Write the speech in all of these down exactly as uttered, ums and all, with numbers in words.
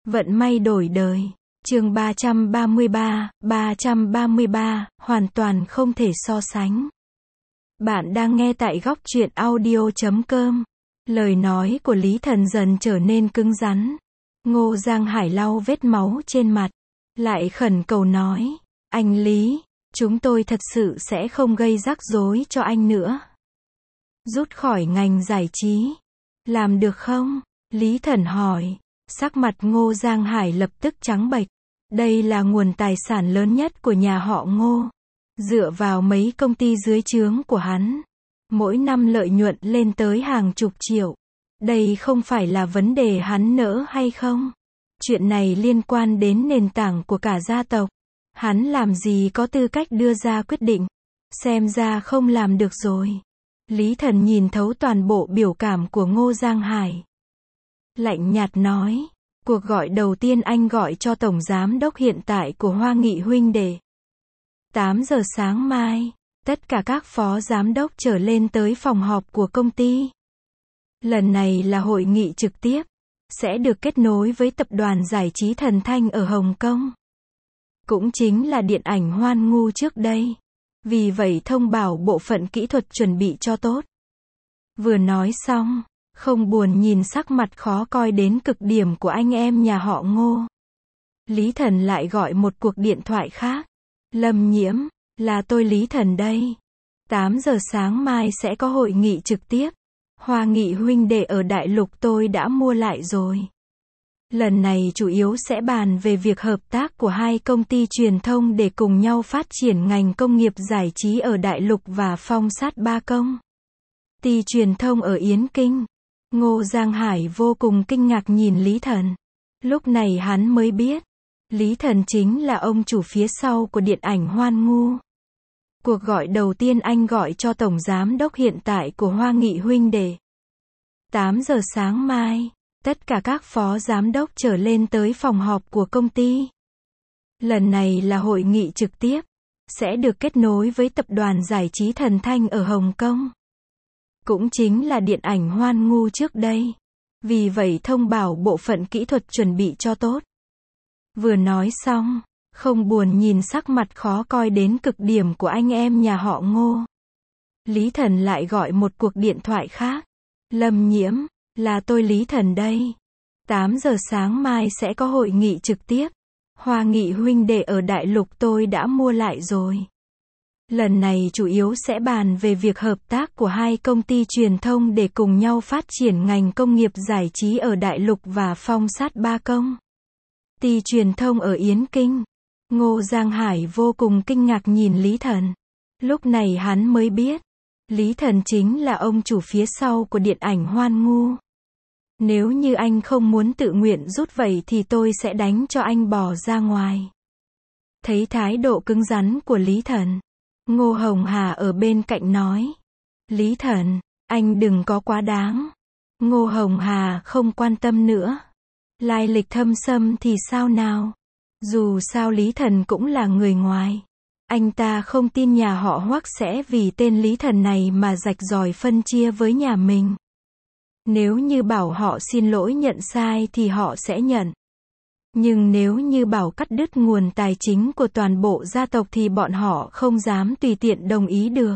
Vận may đổi đời. Chương ba trăm ba mươi ba, ba trăm ba mươi ba, hoàn toàn không thể so sánh. Bạn đang nghe tại góc truyện audio chấm com. Lời nói của Lý Thần dần trở nên cứng rắn. Ngô Giang Hải lau vết máu trên mặt, lại khẩn cầu nói, anh Lý, chúng tôi thật sự sẽ không gây rắc rối cho anh nữa. Rút khỏi ngành giải trí. Làm được không? Lý Thần hỏi. Sắc mặt Ngô Giang Hải lập tức trắng bệch. Đây là nguồn tài sản lớn nhất của nhà họ Ngô. Dựa vào mấy công ty dưới trướng của hắn, mỗi năm lợi nhuận lên tới hàng chục triệu. Đây không phải là vấn đề hắn nỡ hay không. Chuyện này liên quan đến nền tảng của cả gia tộc. Hắn làm gì có tư cách đưa ra quyết định. Xem ra không làm được rồi. Lý Thần nhìn thấu toàn bộ biểu cảm của Ngô Giang Hải. Lạnh nhạt nói, cuộc gọi đầu tiên anh gọi cho tổng giám đốc hiện tại của Hoa Nghị huynh đệ. tám giờ sáng mai, tất cả các phó giám đốc trở lên tới phòng họp của công ty. Lần này là hội nghị trực tiếp, sẽ được kết nối với tập đoàn giải trí Thần Thanh ở Hồng Kông. Cũng chính là điện ảnh Hoan Ngu trước đây. Vì vậy thông bảo bộ phận kỹ thuật chuẩn bị cho tốt. Vừa nói xong, không buồn nhìn sắc mặt khó coi đến cực điểm của anh em nhà họ Ngô. Lý Thần lại gọi một cuộc điện thoại khác. Lâm Nhiễm, là tôi Lý Thần đây. tám giờ sáng mai sẽ có hội nghị trực tiếp. Hoa Nghị huynh đệ ở đại lục tôi đã mua lại rồi. Lần này chủ yếu sẽ bàn về việc hợp tác của hai công ty truyền thông để cùng nhau phát triển ngành công nghiệp giải trí ở đại lục và phong sát ba công ty truyền thông ở Yến Kinh. Ngô Giang Hải vô cùng kinh ngạc nhìn Lý Thần. Lúc này hắn mới biết, Lý Thần chính là ông chủ phía sau của điện ảnh Hoan Ngu. Cuộc gọi đầu tiên anh gọi cho tổng giám đốc hiện tại của Hoa Nghị huynh đệ. tám giờ sáng mai, tất cả các phó giám đốc trở lên tới phòng họp của công ty. Lần này là hội nghị trực tiếp, sẽ được kết nối với tập đoàn giải trí Thần Thanh ở Hồng Kông. Cũng chính là điện ảnh Hoan Ngu trước đây. Vì vậy thông bảo bộ phận kỹ thuật chuẩn bị cho tốt. Vừa nói xong, không buồn nhìn sắc mặt khó coi đến cực điểm của anh em nhà họ Ngô. Lý Thần lại gọi một cuộc điện thoại khác. Lâm Nhiễm, là tôi Lý Thần đây. tám giờ sáng mai sẽ có hội nghị trực tiếp. Hoa Nghị huynh đệ ở đại lục tôi đã mua lại rồi. Lần này chủ yếu sẽ bàn về việc hợp tác của hai công ty truyền thông để cùng nhau phát triển ngành công nghiệp giải trí ở đại lục và phong sát ba công ty truyền thông ở Yến Kinh. Ngô Giang Hải vô cùng kinh ngạc nhìn Lý Thần. Lúc này hắn mới biết, Lý Thần chính là ông chủ phía sau của điện ảnh Hoan Ngu. Nếu như anh không muốn tự nguyện rút vậy thì tôi sẽ đánh cho anh bỏ ra ngoài. Thấy thái độ cứng rắn của Lý Thần, Ngô Hồng Hà ở bên cạnh nói, Lý Thần, anh đừng có quá đáng. Ngô Hồng Hà không quan tâm nữa. Lai lịch thâm sâm thì sao nào? Dù sao Lý Thần cũng là người ngoài. Anh ta không tin nhà họ Hoắc sẽ vì tên Lý Thần này mà rạch ròi phân chia với nhà mình. Nếu như bảo họ xin lỗi nhận sai thì họ sẽ nhận. Nhưng nếu như bảo cắt đứt nguồn tài chính của toàn bộ gia tộc thì bọn họ không dám tùy tiện đồng ý được.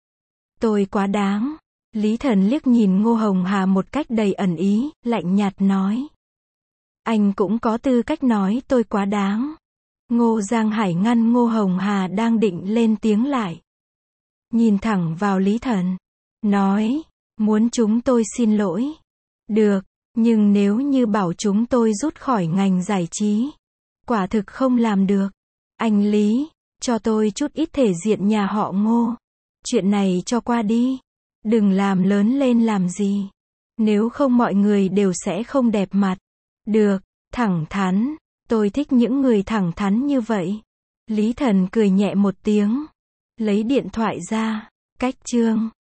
Tôi quá đáng. Lý Thần liếc nhìn Ngô Hồng Hà một cách đầy ẩn ý, lạnh nhạt nói. Anh cũng có tư cách nói tôi quá đáng. Ngô Giang Hải ngăn Ngô Hồng Hà đang định lên tiếng lại. Nhìn thẳng vào Lý Thần. Nói, muốn chúng tôi xin lỗi. Được, nhưng nếu như bảo chúng tôi rút khỏi ngành giải trí, quả thực không làm được. Anh Lý, cho tôi chút ít thể diện nhà họ Ngô. Chuyện này cho qua đi. Đừng làm lớn lên làm gì. Nếu không mọi người đều sẽ không đẹp mặt. Được, thẳng thắn. Tôi thích những người thẳng thắn như vậy. Lý Thần cười nhẹ một tiếng. Lấy điện thoại ra. Cách chương.